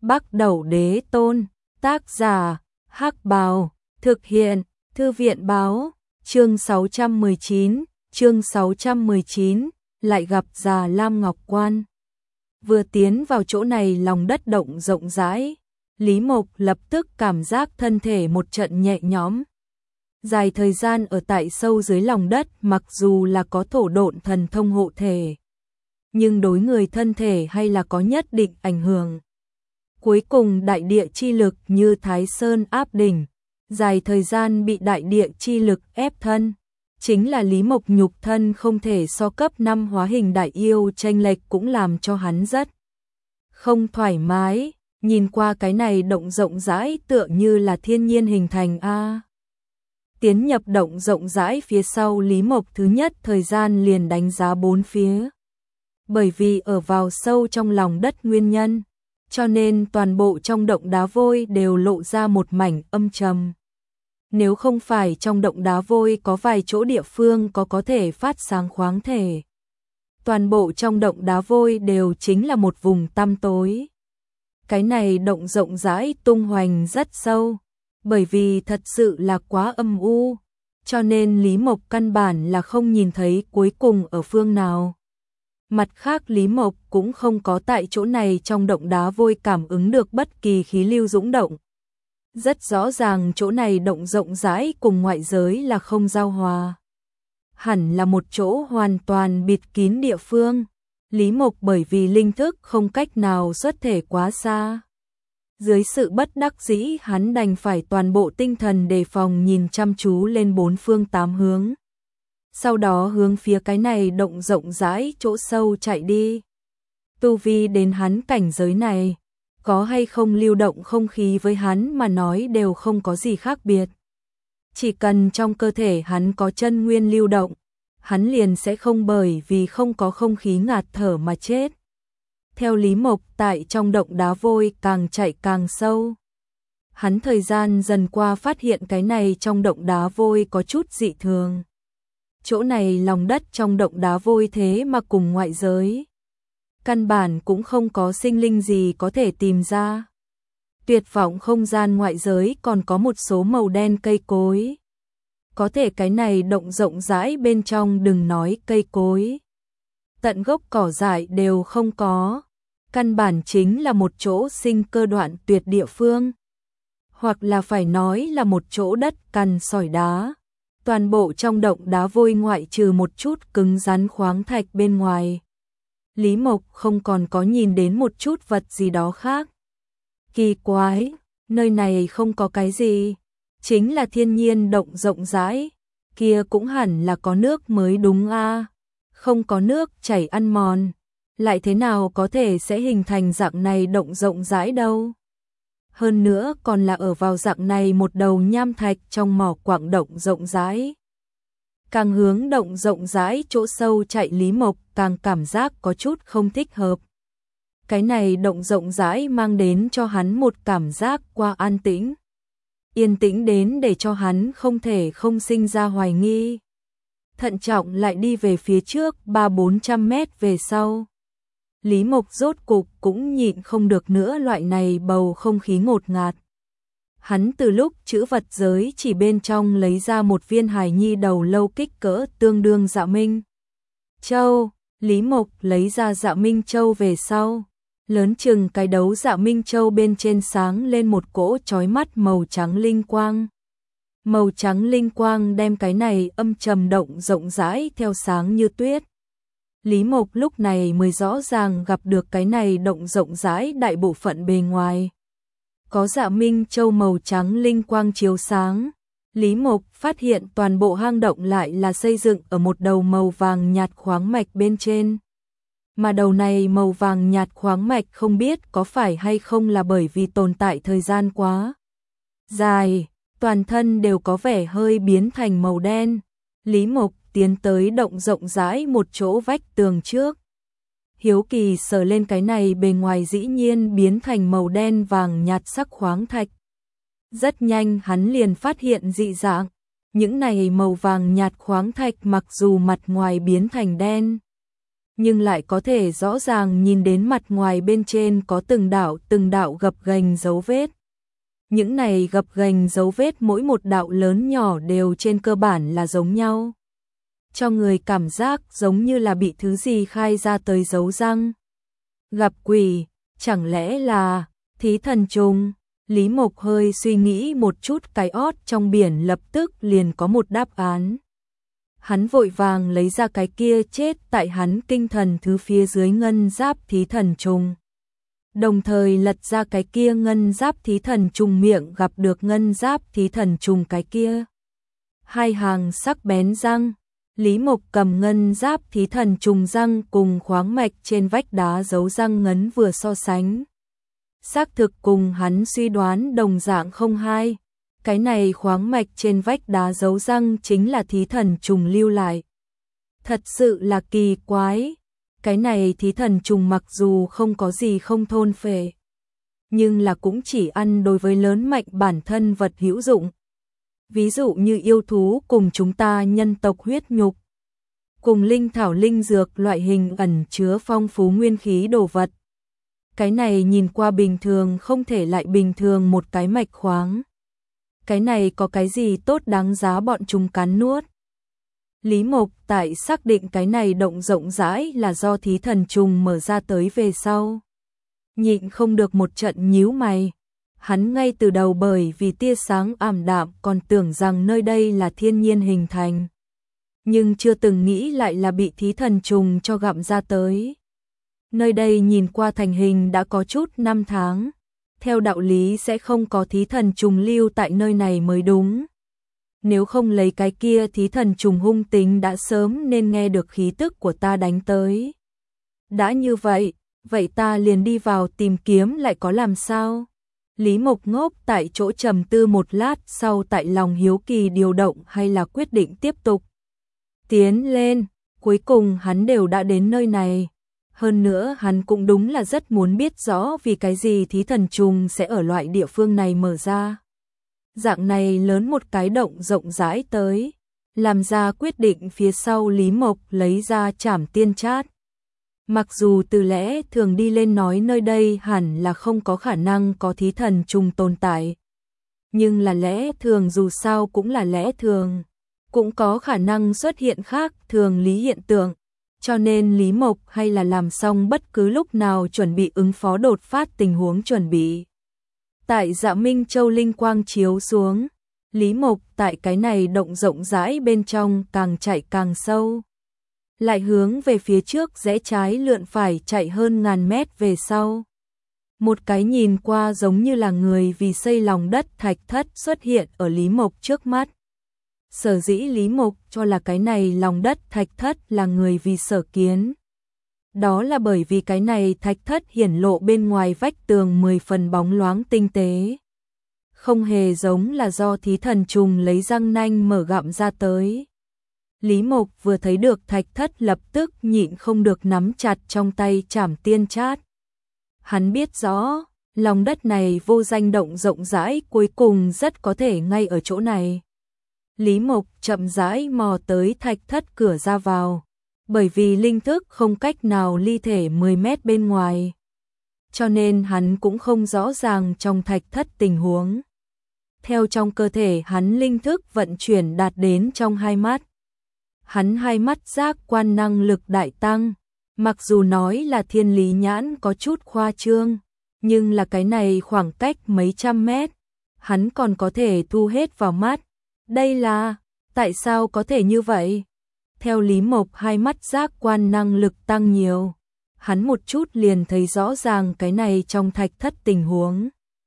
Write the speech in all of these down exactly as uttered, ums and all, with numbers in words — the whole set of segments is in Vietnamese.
Bắc Đẩu Đế Tôn, tác giả, Hắc Bào, thực hiện, Thư viện báo, chương sáu trăm mười chín, chương sáu trăm mười chín, lại gặp Già Lam Ngọc Quan. Vừa tiến vào chỗ này lòng đất động rộng rãi, Lý Mộc lập tức cảm giác thân thể một trận nhẹ nhõm. Dài thời gian ở tại sâu dưới lòng đất mặc dù là có thổ độn thần thông hộ thể, nhưng đối người thân thể hay là có nhất định ảnh hưởng. Cuối cùng đại địa chi lực như Thái Sơn áp đỉnh, dài thời gian bị đại địa chi lực ép thân. Chính là Lý Mộc nhục thân không thể so cấp năm hóa hình đại yêu chênh lệch cũng làm cho hắn rất không thoải mái, nhìn qua cái này động rộng rãi tựa như là thiên nhiên hình thành a. Tiến nhập động rộng rãi phía sau Lý Mộc thứ nhất thời gian liền đánh giá bốn phía. Bởi vì ở vào sâu trong lòng đất nguyên nhân, cho nên toàn bộ trong động đá vôi đều lộ ra một mảnh âm trầm. Nếu không phải trong động đá vôi có vài chỗ địa phương có có thể phát sáng khoáng thể, toàn bộ trong động đá vôi đều chính là một vùng tăm tối. Cái này động rộng rãi tung hoành rất sâu, bởi vì thật sự là quá âm u, cho nên Lý Mộc căn bản là không nhìn thấy cuối cùng ở phương nào. Mặt khác Lý Mộc cũng không có tại chỗ này trong động đá vôi cảm ứng được bất kỳ khí lưu dũng động. Rất rõ ràng chỗ này động rộng rãi cùng ngoại giới là không giao hòa. Hẳn là một chỗ hoàn toàn bịt kín địa phương. Lý Mộc bởi vì linh thức không cách nào xuất thể quá xa. Dưới sự bất đắc dĩ hắn đành phải toàn bộ tinh thần đề phòng nhìn chăm chú lên bốn phương tám hướng. Sau đó hướng phía cái này động rộng rãi chỗ sâu chạy đi. Tu vi đến hắn cảnh giới này, có hay không lưu động không khí với hắn mà nói đều không có gì khác biệt. Chỉ cần trong cơ thể hắn có chân nguyên lưu động, hắn liền sẽ không bởi vì không có không khí ngạt thở mà chết. Theo Lý Mộc tại trong động đá vôi càng chạy càng sâu. Hắn thời gian dần qua phát hiện cái này trong động đá vôi có chút dị thường. Chỗ này lòng đất trong động đá vôi thế mà cùng ngoại giới. Căn bản cũng không có sinh linh gì có thể tìm ra. Tuyệt vọng không gian ngoại giới còn có một số màu đen cây cối. Có thể cái này động rộng rãi bên trong đừng nói cây cối. Tận gốc cỏ dại đều không có. Căn bản chính là một chỗ sinh cơ đoạn tuyệt địa phương. Hoặc là phải nói là một chỗ đất cằn sỏi đá. Toàn bộ trong động đá vôi ngoại trừ một chút cứng rắn khoáng thạch bên ngoài. Lý Mộc không còn có nhìn đến một chút vật gì đó khác. Kỳ quái, nơi này không có cái gì. Chính là thiên nhiên động rộng rãi. Kia cũng hẳn là có nước mới đúng a. Không có nước chảy ăn mòn. Lại thế nào có thể sẽ hình thành dạng này động rộng rãi đâu. Hơn nữa còn là ở vào dạng này một đầu nham thạch trong mỏ quặng động rộng rãi. Càng hướng động rộng rãi chỗ sâu chạy Lý Mộc càng cảm giác có chút không thích hợp. Cái này động rộng rãi mang đến cho hắn một cảm giác qua an tĩnh. Yên tĩnh đến để cho hắn không thể không sinh ra hoài nghi. Thận trọng lại đi về phía trước ba bốn trăm mét về sau. Lý Mộc rốt cục cũng nhịn không được nữa loại này bầu không khí ngột ngạt. Hắn từ lúc chữ vật giới chỉ bên trong lấy ra một viên hài nhi đầu lâu kích cỡ tương đương Dạ Minh Châu. Lý Mộc lấy ra Dạ Minh Châu về sau. Lớn chừng cái đấu Dạ Minh Châu bên trên sáng lên một cỗ chói mắt màu trắng linh quang. Màu trắng linh quang đem cái này âm trầm động rộng rãi theo sáng như tuyết. Lý Mộc lúc này mới rõ ràng gặp được cái này động rộng rãi đại bộ phận bề ngoài. Có Dạ Minh Châu màu trắng linh quang chiếu sáng. Lý Mộc phát hiện toàn bộ hang động lại là xây dựng ở một đầu màu vàng nhạt khoáng mạch bên trên. Mà đầu này màu vàng nhạt khoáng mạch không biết có phải hay không là bởi vì tồn tại thời gian quá dài, toàn thân đều có vẻ hơi biến thành màu đen. Lý Mộc tiến tới động rộng rãi một chỗ vách tường trước. Hiếu kỳ sờ lên cái này bề ngoài dĩ nhiên biến thành màu đen vàng nhạt sắc khoáng thạch. Rất nhanh hắn liền phát hiện dị dạng. Những này màu vàng nhạt khoáng thạch mặc dù mặt ngoài biến thành đen, nhưng lại có thể rõ ràng nhìn đến mặt ngoài bên trên có từng đạo từng đạo gập ghềnh dấu vết. Những này gập ghềnh dấu vết mỗi một đạo lớn nhỏ đều trên cơ bản là giống nhau, cho người cảm giác giống như là bị thứ gì khai ra tới dấu răng. Gặp quỷ, chẳng lẽ là thí thần trùng? Lý Mộc hơi suy nghĩ một chút, cái ót trong biển lập tức liền có một đáp án. Hắn vội vàng lấy ra cái kia chết tại hắn kinh thần thứ phía dưới ngân giáp thí thần trùng. Đồng thời lật ra cái kia ngân giáp thí thần trùng miệng gặp được ngân giáp thí thần trùng cái kia. Hai hàng sắc bén răng. Lý Mộc cầm ngân giáp thí thần trùng răng cùng khoáng mạch trên vách đá dấu răng ngấn vừa so sánh. Xác thực cùng hắn suy đoán đồng dạng không hai. Cái này khoáng mạch trên vách đá dấu răng chính là thí thần trùng lưu lại. Thật sự là kỳ quái. Cái này thí thần trùng mặc dù không có gì không thôn phệ, nhưng là cũng chỉ ăn đối với lớn mạnh bản thân vật hữu dụng. Ví dụ như yêu thú cùng chúng ta nhân tộc huyết nhục, cùng linh thảo linh dược loại hình ẩn chứa phong phú nguyên khí đồ vật. Cái này nhìn qua bình thường không thể lại bình thường một cái mạch khoáng. Cái này có cái gì tốt đáng giá bọn chúng cắn nuốt? Lý Mộc tại xác định cái này động rộng rãi là do thí thần trùng mở ra tới về sau, nhịn không được một trận nhíu mày. Hắn ngay từ đầu bởi vì tia sáng ảm đạm còn tưởng rằng nơi đây là thiên nhiên hình thành, nhưng chưa từng nghĩ lại là bị thí thần trùng cho gặm ra tới. Nơi đây nhìn qua thành hình đã có chút năm tháng, theo đạo lý sẽ không có thí thần trùng lưu tại nơi này mới đúng. Nếu không lấy cái kia thí thần trùng hung tính đã sớm nên nghe được khí tức của ta đánh tới. Đã như vậy, vậy ta liền đi vào tìm kiếm lại có làm sao? Lý Mộc ngốc tại chỗ trầm tư một lát sau tại lòng hiếu kỳ điều động hay là quyết định tiếp tục tiến lên. Cuối cùng hắn đều đã đến nơi này. Hơn nữa hắn cũng đúng là rất muốn biết rõ vì cái gì thí thần trùng sẽ ở loại địa phương này mở ra. Dạng này lớn một cái động rộng rãi tới. Làm ra quyết định phía sau Lý Mộc lấy ra trảm tiên chát. Mặc dù từ lẽ thường đi lên nói nơi đây hẳn là không có khả năng có thí thần trùng tồn tại. Nhưng là lẽ thường dù sao cũng là lẽ thường. Cũng có khả năng xuất hiện khác thường lý hiện tượng. Cho nên Lý Mộc hay là làm xong bất cứ lúc nào chuẩn bị ứng phó đột phát tình huống chuẩn bị. Tại Dạ Minh Châu linh quang chiếu xuống, Lý Mộc tại cái này động rộng rãi bên trong càng chạy càng sâu. Lại hướng về phía trước rẽ trái lượn phải chạy hơn ngàn mét về sau. Một cái nhìn qua giống như là người vì xây lòng đất thạch thất xuất hiện ở Lý Mộc trước mắt. Sở dĩ Lý Mộc cho là cái này lòng đất thạch thất là người vì sở kiến. Đó là bởi vì cái này thạch thất hiển lộ bên ngoài vách tường mười phần bóng loáng tinh tế. Không hề giống là do thí thần trùng lấy răng nanh mở gặm ra tới. Lý Mộc vừa thấy được thạch thất lập tức nhịn không được nắm chặt trong tay trảm tiên chát. Hắn biết rõ, lòng đất này vô danh động rộng rãi cuối cùng rất có thể ngay ở chỗ này. Lý Mộc chậm rãi mò tới thạch thất cửa ra vào, bởi vì linh thức không cách nào ly thể mười mét bên ngoài. Cho nên hắn cũng không rõ ràng trong thạch thất tình huống. Theo trong cơ thể hắn linh thức vận chuyển đạt đến trong hai mắt. Hắn hai mắt giác quan năng lực đại tăng. Mặc dù nói là thiên lý nhãn có chút khoa trương, nhưng là cái này khoảng cách mấy trăm mét, hắn còn có thể thu hết vào mắt. Đây là, tại sao có thể như vậy? Theo Lý Mộc hai mắt giác quan năng lực tăng nhiều, hắn một chút liền thấy rõ ràng cái này trong thạch thất tình huống.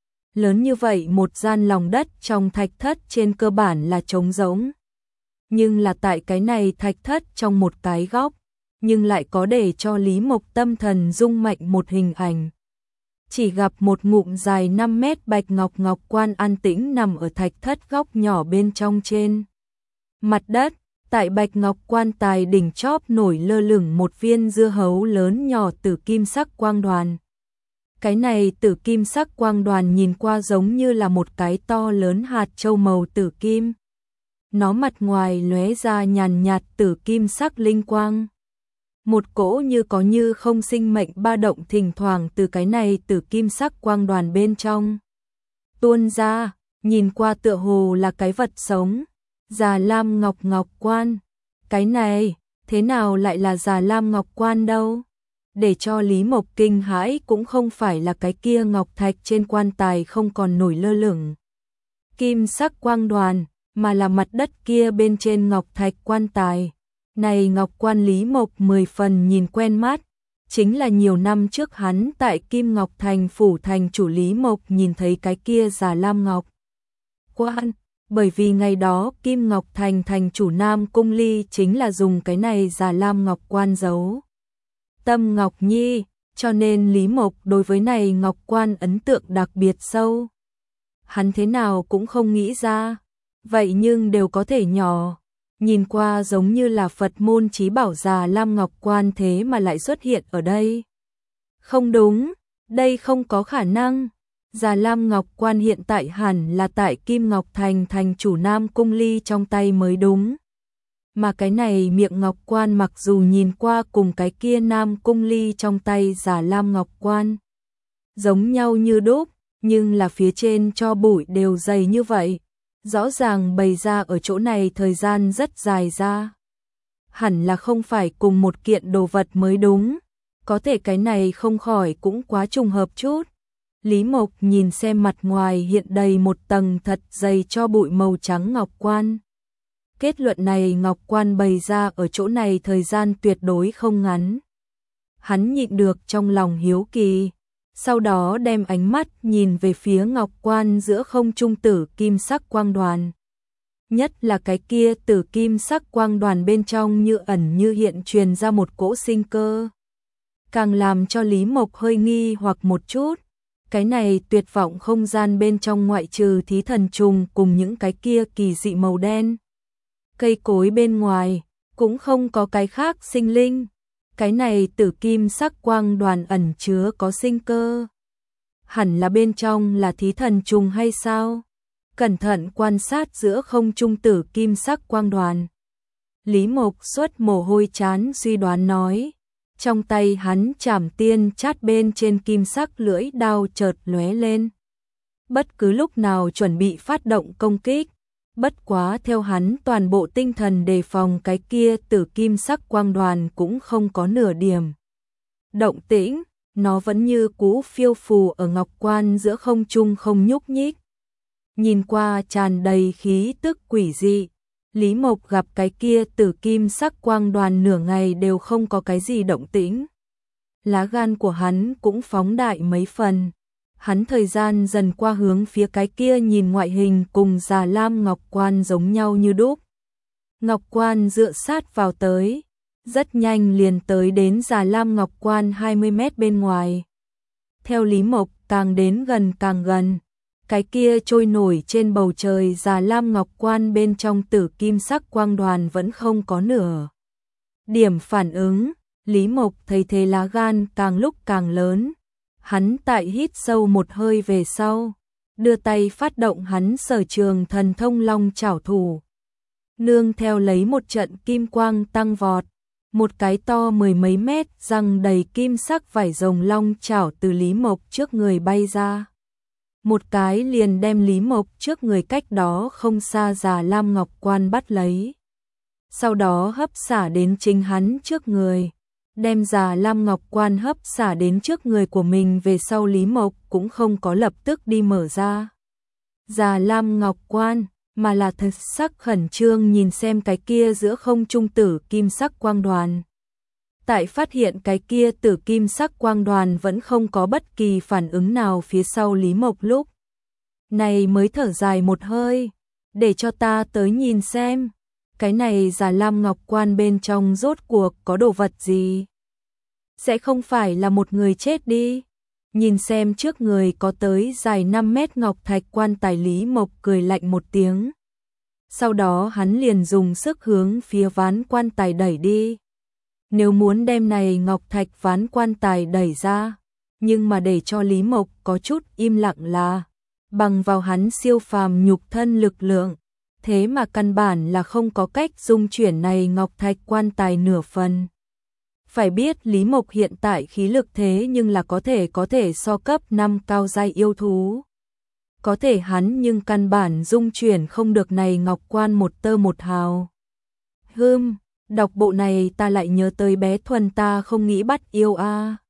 Lớn như vậy một gian lòng đất trong thạch thất trên cơ bản là trống rỗng. Nhưng là tại cái này thạch thất trong một cái góc, nhưng lại có để cho Lý Mộc tâm thần rung mạnh một hình ảnh. Chỉ gặp một ngụm dài năm mét bạch ngọc ngọc quan an tĩnh nằm ở thạch thất góc nhỏ bên trong trên mặt đất. Tại bạch ngọc quan tài đỉnh chóp nổi lơ lửng một viên dưa hấu lớn nhỏ tử kim sắc quang đoàn. Cái này tử kim sắc quang đoàn nhìn qua giống như là một cái to lớn hạt châu màu tử kim. Nó mặt ngoài lóe ra nhàn nhạt tử kim sắc linh quang. Một cỗ như có như không sinh mệnh ba động thỉnh thoảng từ cái này tử kim sắc quang đoàn bên trong tuôn ra, nhìn qua tựa hồ là cái vật sống. Già Lam Ngọc Ngọc Quan. Cái này, thế nào lại là Già Lam Ngọc Quan đâu? Để cho Lý Mộc kinh hãi cũng không phải là cái kia ngọc thạch trên quan tài không còn nổi lơ lửng kim sắc quang đoàn, mà là mặt đất kia bên trên ngọc thạch quan tài. Này ngọc quan Lý Mộc mười phần nhìn quen mắt, chính là nhiều năm trước hắn tại Kim Ngọc Thành phủ thành chủ Lý Mộc nhìn thấy cái kia Già Lam Ngọc Quan, bởi vì ngày đó Kim Ngọc Thành thành chủ Nam Cung Ly chính là dùng cái này Già Lam Ngọc Quan giấu Tâm Ngọc Nhi, cho nên Lý Mộc đối với này Ngọc Quan ấn tượng đặc biệt sâu. Hắn thế nào cũng không nghĩ ra, vậy nhưng đều có thể nhỏ, nhìn qua giống như là Phật môn chí bảo Già Lam Ngọc Quan thế mà lại xuất hiện ở đây. Không đúng, đây không có khả năng. Già Lam Ngọc Quan hiện tại hẳn là tại Kim Ngọc Thành thành chủ Nam Cung Ly trong tay mới đúng. Mà cái này miệng Ngọc Quan mặc dù nhìn qua cùng cái kia Nam Cung Ly trong tay Già Lam Ngọc Quan giống nhau như đúc, nhưng là phía trên cho bụi đều dày như vậy, rõ ràng bày ra ở chỗ này thời gian rất dài ra. Hẳn là không phải cùng một kiện đồ vật mới đúng, có thể cái này không khỏi cũng quá trùng hợp chút. Lý Mộc nhìn xem mặt ngoài hiện đầy một tầng thật dày cho bụi màu trắng Ngọc Quan. Kết luận này Ngọc Quan bày ra ở chỗ này thời gian tuyệt đối không ngắn. Hắn nhịn được trong lòng hiếu kỳ, sau đó đem ánh mắt nhìn về phía Ngọc Quan giữa không trung tử kim sắc quang đoàn. Nhất là cái kia tử kim sắc quang đoàn bên trong như ẩn như hiện truyền ra một cỗ sinh cơ. Càng làm cho Lý Mộc hơi nghi hoặc một chút, cái này tuyệt vọng không gian bên trong ngoại trừ thí thần trùng cùng những cái kia kỳ dị màu đen cây cối bên ngoài, cũng không có cái khác sinh linh. Cái này tử kim sắc quang đoàn ẩn chứa có sinh cơ. Hẳn là bên trong là thí thần trùng hay sao? Cẩn thận quan sát giữa không trung tử kim sắc quang đoàn. Lý Mộc xuất mồ hôi chán suy đoán nói. Trong tay hắn chảm tiên chát bên trên kim sắc lưỡi đao chợt lóe lên. Bất cứ lúc nào chuẩn bị phát động công kích. Bất quá theo hắn toàn bộ tinh thần đề phòng cái kia tử kim sắc quang đoàn cũng không có nửa điểm động tĩnh, nó vẫn như cũ phiêu phù ở Ngọc Quan giữa không trung không nhúc nhích. Nhìn qua tràn đầy khí tức quỷ dị, Lý Mộc gặp cái kia tử kim sắc quang đoàn nửa ngày đều không có cái gì động tĩnh. Lá gan của hắn cũng phóng đại mấy phần. Hắn thời gian dần qua hướng phía cái kia nhìn ngoại hình cùng Già Lam Ngọc Quan giống nhau như đúc. Ngọc Quan dựa sát vào tới, rất nhanh liền tới đến Già Lam Ngọc Quan hai mươi mét bên ngoài. Theo Lý Mộc càng đến gần càng gần, cái kia trôi nổi trên bầu trời Già Lam Ngọc Quan bên trong tử kim sắc quang đoàn vẫn không có nửa điểm phản ứng. Lý Mộc thấy thế lá gan càng lúc càng lớn. Hắn tại hít sâu một hơi về sau, đưa tay phát động hắn sở trường thần thông long chảo thủ. Nương theo lấy một trận kim quang tăng vọt, một cái to mười mấy mét răng đầy kim sắc vảy rồng long chảo từ Lý Mộc trước người bay ra. Một cái liền đem Lý Mộc trước người cách đó không xa Già Lam Ngọc Quan bắt lấy. Sau đó hấp xả đến chính hắn trước người. Đem Già Lam Ngọc Quan hấp xả đến trước người của mình về sau Lý Mộc cũng không có lập tức đi mở ra Già Lam Ngọc Quan, mà là thật sắc khẩn trương nhìn xem cái kia giữa không trung tử kim sắc quang đoàn. Tại phát hiện cái kia tử kim sắc quang đoàn vẫn không có bất kỳ phản ứng nào phía sau Lý Mộc lúc này mới thở dài một hơi, để cho ta tới nhìn xem. Cái này Già Lam Ngọc Quan bên trong rốt cuộc có đồ vật gì? Sẽ không phải là một người chết đi. Nhìn xem trước người có tới dài năm mét ngọc thạch quan tài Lý Mộc cười lạnh một tiếng. Sau đó hắn liền dùng sức hướng phía ván quan tài đẩy đi. Nếu muốn đem này ngọc thạch ván quan tài đẩy ra, nhưng mà để cho Lý Mộc có chút im lặng là, bằng vào hắn siêu phàm nhục thân lực lượng, thế mà căn bản là không có cách dung chuyển này ngọc thạch quan tài nửa phần. Phải biết Lý Mộc hiện tại khí lực thế nhưng là có thể có thể so cấp năm cao giai yêu thú. Có thể hắn nhưng căn bản dung chuyển không được này ngọc quan một tơ một hào. Hưm, đọc bộ này ta lại nhớ tới bé Thuần ta không nghĩ bắt yêu a.